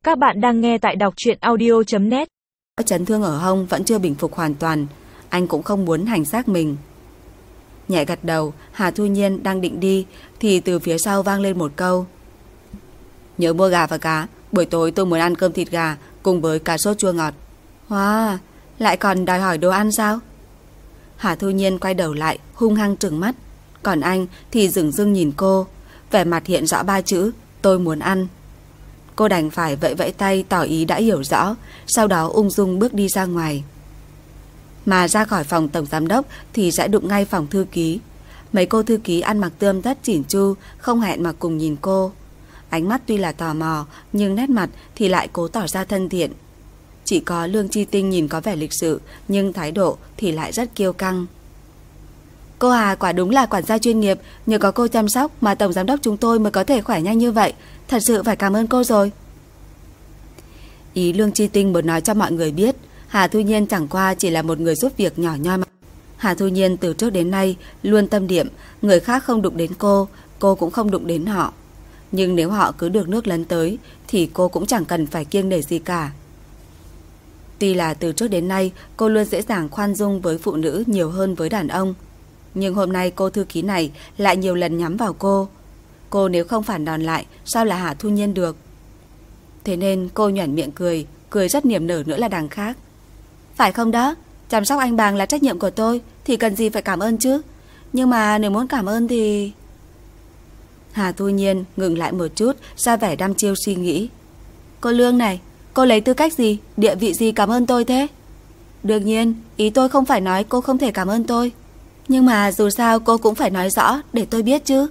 Các bạn đang nghe tại đọc truyện audio.net. Chấn thương ở hông vẫn chưa bình phục hoàn toàn, anh cũng không muốn hành xác mình. Nhẹ gật đầu, Hà Thu Nhiên đang định đi thì từ phía sau vang lên một câu: nhớ mua gà và cá, buổi tối tôi muốn ăn cơm thịt gà cùng với cá sốt chua ngọt. Wow, lại còn đòi hỏi đồ ăn sao? Hà Thu Nhiên quay đầu lại hung hăng trừng mắt, còn anh thì dửng dưng nhìn cô, vẻ mặt hiện rõ ba chữ tôi muốn ăn. Cô đành phải vẫy vẫy tay tỏ ý đã hiểu rõ, sau đó ung dung bước đi ra ngoài. Mà ra khỏi phòng tổng giám đốc thì sẽ đụng ngay phòng thư ký. Mấy cô thư ký ăn mặc tươm tất chỉn chu, không hẹn mà cùng nhìn cô. Ánh mắt tuy là tò mò, nhưng nét mặt thì lại cố tỏ ra thân thiện. Chỉ có Lương Chi Tinh nhìn có vẻ lịch sự, nhưng thái độ thì lại rất kiêu căng. Cô Hà quả đúng là quản gia chuyên nghiệp, nhờ có cô chăm sóc mà tổng giám đốc chúng tôi mới có thể khỏe nhanh như vậy. Thật sự phải cảm ơn cô rồi. Ý Lương Chi Tinh muốn nói cho mọi người biết, Hà Thu Nhiên chẳng qua chỉ là một người giúp việc nhỏ nhoi mà. Hà Thu Nhiên từ trước đến nay luôn tâm điểm, người khác không đụng đến cô cũng không đụng đến họ. Nhưng nếu họ cứ được nước lấn tới thì cô cũng chẳng cần phải kiêng nể gì cả. Tuy là từ trước đến nay cô luôn dễ dàng khoan dung với phụ nữ nhiều hơn với đàn ông, nhưng hôm nay cô thư ký này lại nhiều lần nhắm vào cô. Cô nếu không phản đòn lại sao là Hà Thu Nhiên được? Thế nên cô nhoẻn miệng cười rất niềm nở nữa là đằng khác. Phải không đó, chăm sóc anh Bàng là trách nhiệm của tôi thì cần gì phải cảm ơn chứ. Nhưng mà nếu muốn cảm ơn thì... Hà Thu Nhiên ngừng lại một chút, ra vẻ đăm chiêu suy nghĩ. Cô Lương này, cô lấy tư cách gì, địa vị gì cảm ơn tôi thế? Đương nhiên, ý tôi không phải nói cô không thể cảm ơn tôi, nhưng mà dù sao cô cũng phải nói rõ để tôi biết chứ.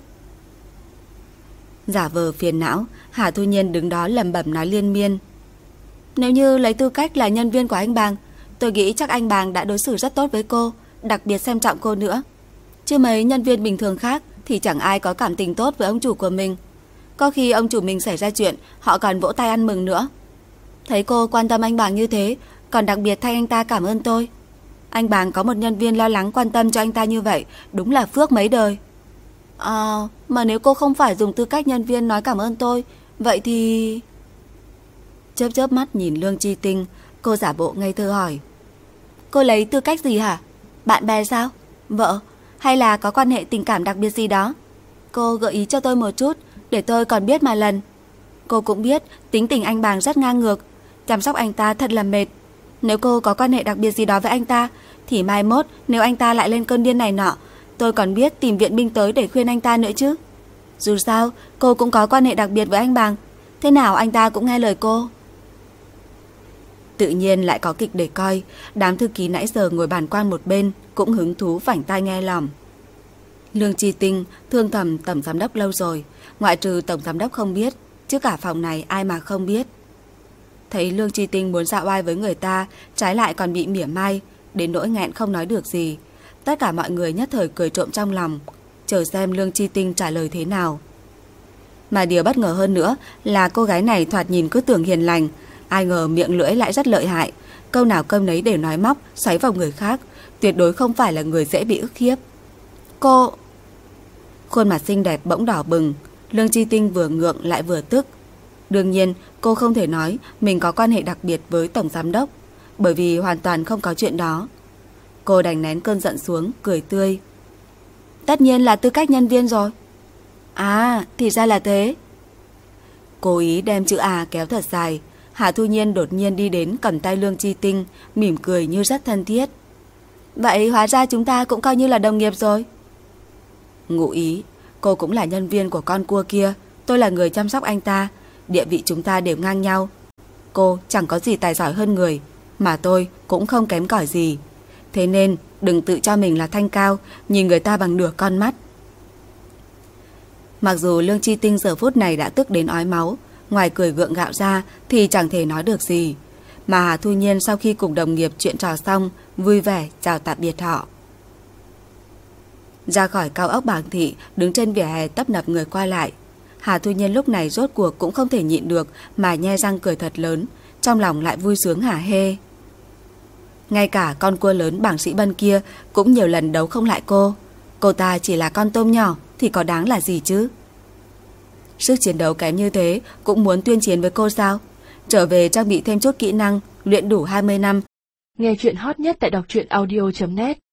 Giả vờ phiền não, Hà Thu Nhiên đứng đó lẩm bẩm nói liên miên. Nếu như lấy tư cách là nhân viên của anh Bàng, tôi nghĩ chắc anh Bàng đã đối xử rất tốt với cô, đặc biệt xem trọng cô nữa. Chứ mấy nhân viên bình thường khác thì chẳng ai có cảm tình tốt với ông chủ của mình. Có khi ông chủ mình xảy ra chuyện, họ còn vỗ tay ăn mừng nữa. Thấy cô quan tâm anh Bàng như thế, còn đặc biệt thay anh ta cảm ơn tôi. Anh Bàng có một nhân viên lo lắng quan tâm cho anh ta như vậy, đúng là phước mấy đời. Mà nếu cô không phải dùng tư cách nhân viên nói cảm ơn tôi, vậy thì... Chớp chớp mắt nhìn Lương Chi Tinh, cô giả bộ ngây thơ hỏi. Cô lấy tư cách gì hả? Bạn bè sao? Vợ? Hay là có quan hệ tình cảm đặc biệt gì đó? Cô gợi ý cho tôi một chút, để tôi còn biết mà lần. Cô cũng biết tính tình anh Bàng rất ngang ngược, chăm sóc anh ta thật là mệt. Nếu cô có quan hệ đặc biệt gì đó với anh ta, thì mai mốt nếu anh ta lại lên cơn điên này nọ, tôi còn biết tìm viện binh tới để khuyên anh ta nữa chứ. Dù sao cô cũng có quan hệ đặc biệt với anh Bàng, thế nào anh ta cũng nghe lời cô. Tự nhiên lại có kịch để coi. Đám thư ký nãy giờ ngồi bàn quan một bên cũng hứng thú vảnh tai nghe lỏm. Lương Chi Tinh thương thầm tổng giám đốc lâu rồi, ngoại trừ tổng giám đốc không biết, chứ cả phòng này ai mà không biết. Thấy Lương Chi Tinh muốn dạo oai với người ta, trái lại còn bị mỉa mai, đến nỗi nghẹn không nói được gì. Tất cả mọi người nhất thời cười trộm trong lòng, chờ xem Lương Chi Tinh trả lời thế nào. Mà điều bất ngờ hơn nữa là cô gái này thoạt nhìn cứ tưởng hiền lành, ai ngờ miệng lưỡi lại rất lợi hại, câu nào câu nấy đều nói móc, xoáy vào người khác, tuyệt đối không phải là người dễ bị ức hiếp. Cô... Khuôn mặt xinh đẹp bỗng đỏ bừng, Lương Chi Tinh vừa ngượng lại vừa tức. Đương nhiên cô không thể nói mình có quan hệ đặc biệt với tổng giám đốc, bởi vì hoàn toàn không có chuyện đó. Cô đành nén cơn giận xuống, cười tươi. Tất nhiên là tư cách nhân viên rồi. À, thì ra là thế. Cố ý đem chữ A kéo thật dài. Hà Thu Nhiên đột nhiên đi đến cầm tay Lương Chi Tinh, mỉm cười như rất thân thiết. Vậy hóa ra chúng ta cũng coi như là đồng nghiệp rồi. Ngụ ý, cô cũng là nhân viên của con cua kia, tôi là người chăm sóc anh ta, địa vị chúng ta đều ngang nhau. Cô chẳng có gì tài giỏi hơn người, mà tôi cũng không kém cỏi gì. Thế nên đừng tự cho mình là thanh cao, nhìn người ta bằng nửa con mắt. Mặc dù Lương Chi Tinh giờ phút này đã tức đến ói máu, ngoài cười gượng gạo ra thì chẳng thể nói được gì. Mà Hà Thu Nhiên sau khi cùng đồng nghiệp chuyện trò xong, vui vẻ chào tạm biệt họ. Ra khỏi cao ốc Bàng Thị, đứng trên vỉa hè tấp nập người qua lại. Hà Thu Nhiên lúc này rốt cuộc cũng không thể nhịn được mà nhe răng cười thật lớn, trong lòng lại vui sướng hả hê. Ngay cả con cua lớn Bảng Sĩ Bân kia cũng nhiều lần đấu không lại cô. Cô ta chỉ là con tôm nhỏ thì có đáng là gì chứ? Sức chiến đấu kém như thế cũng muốn tuyên chiến với cô sao? trở về trang bị thêm chút kỹ năng, luyện đủ 20 năm. Nghe chuyện hot nhất tại đọc truyện audio.net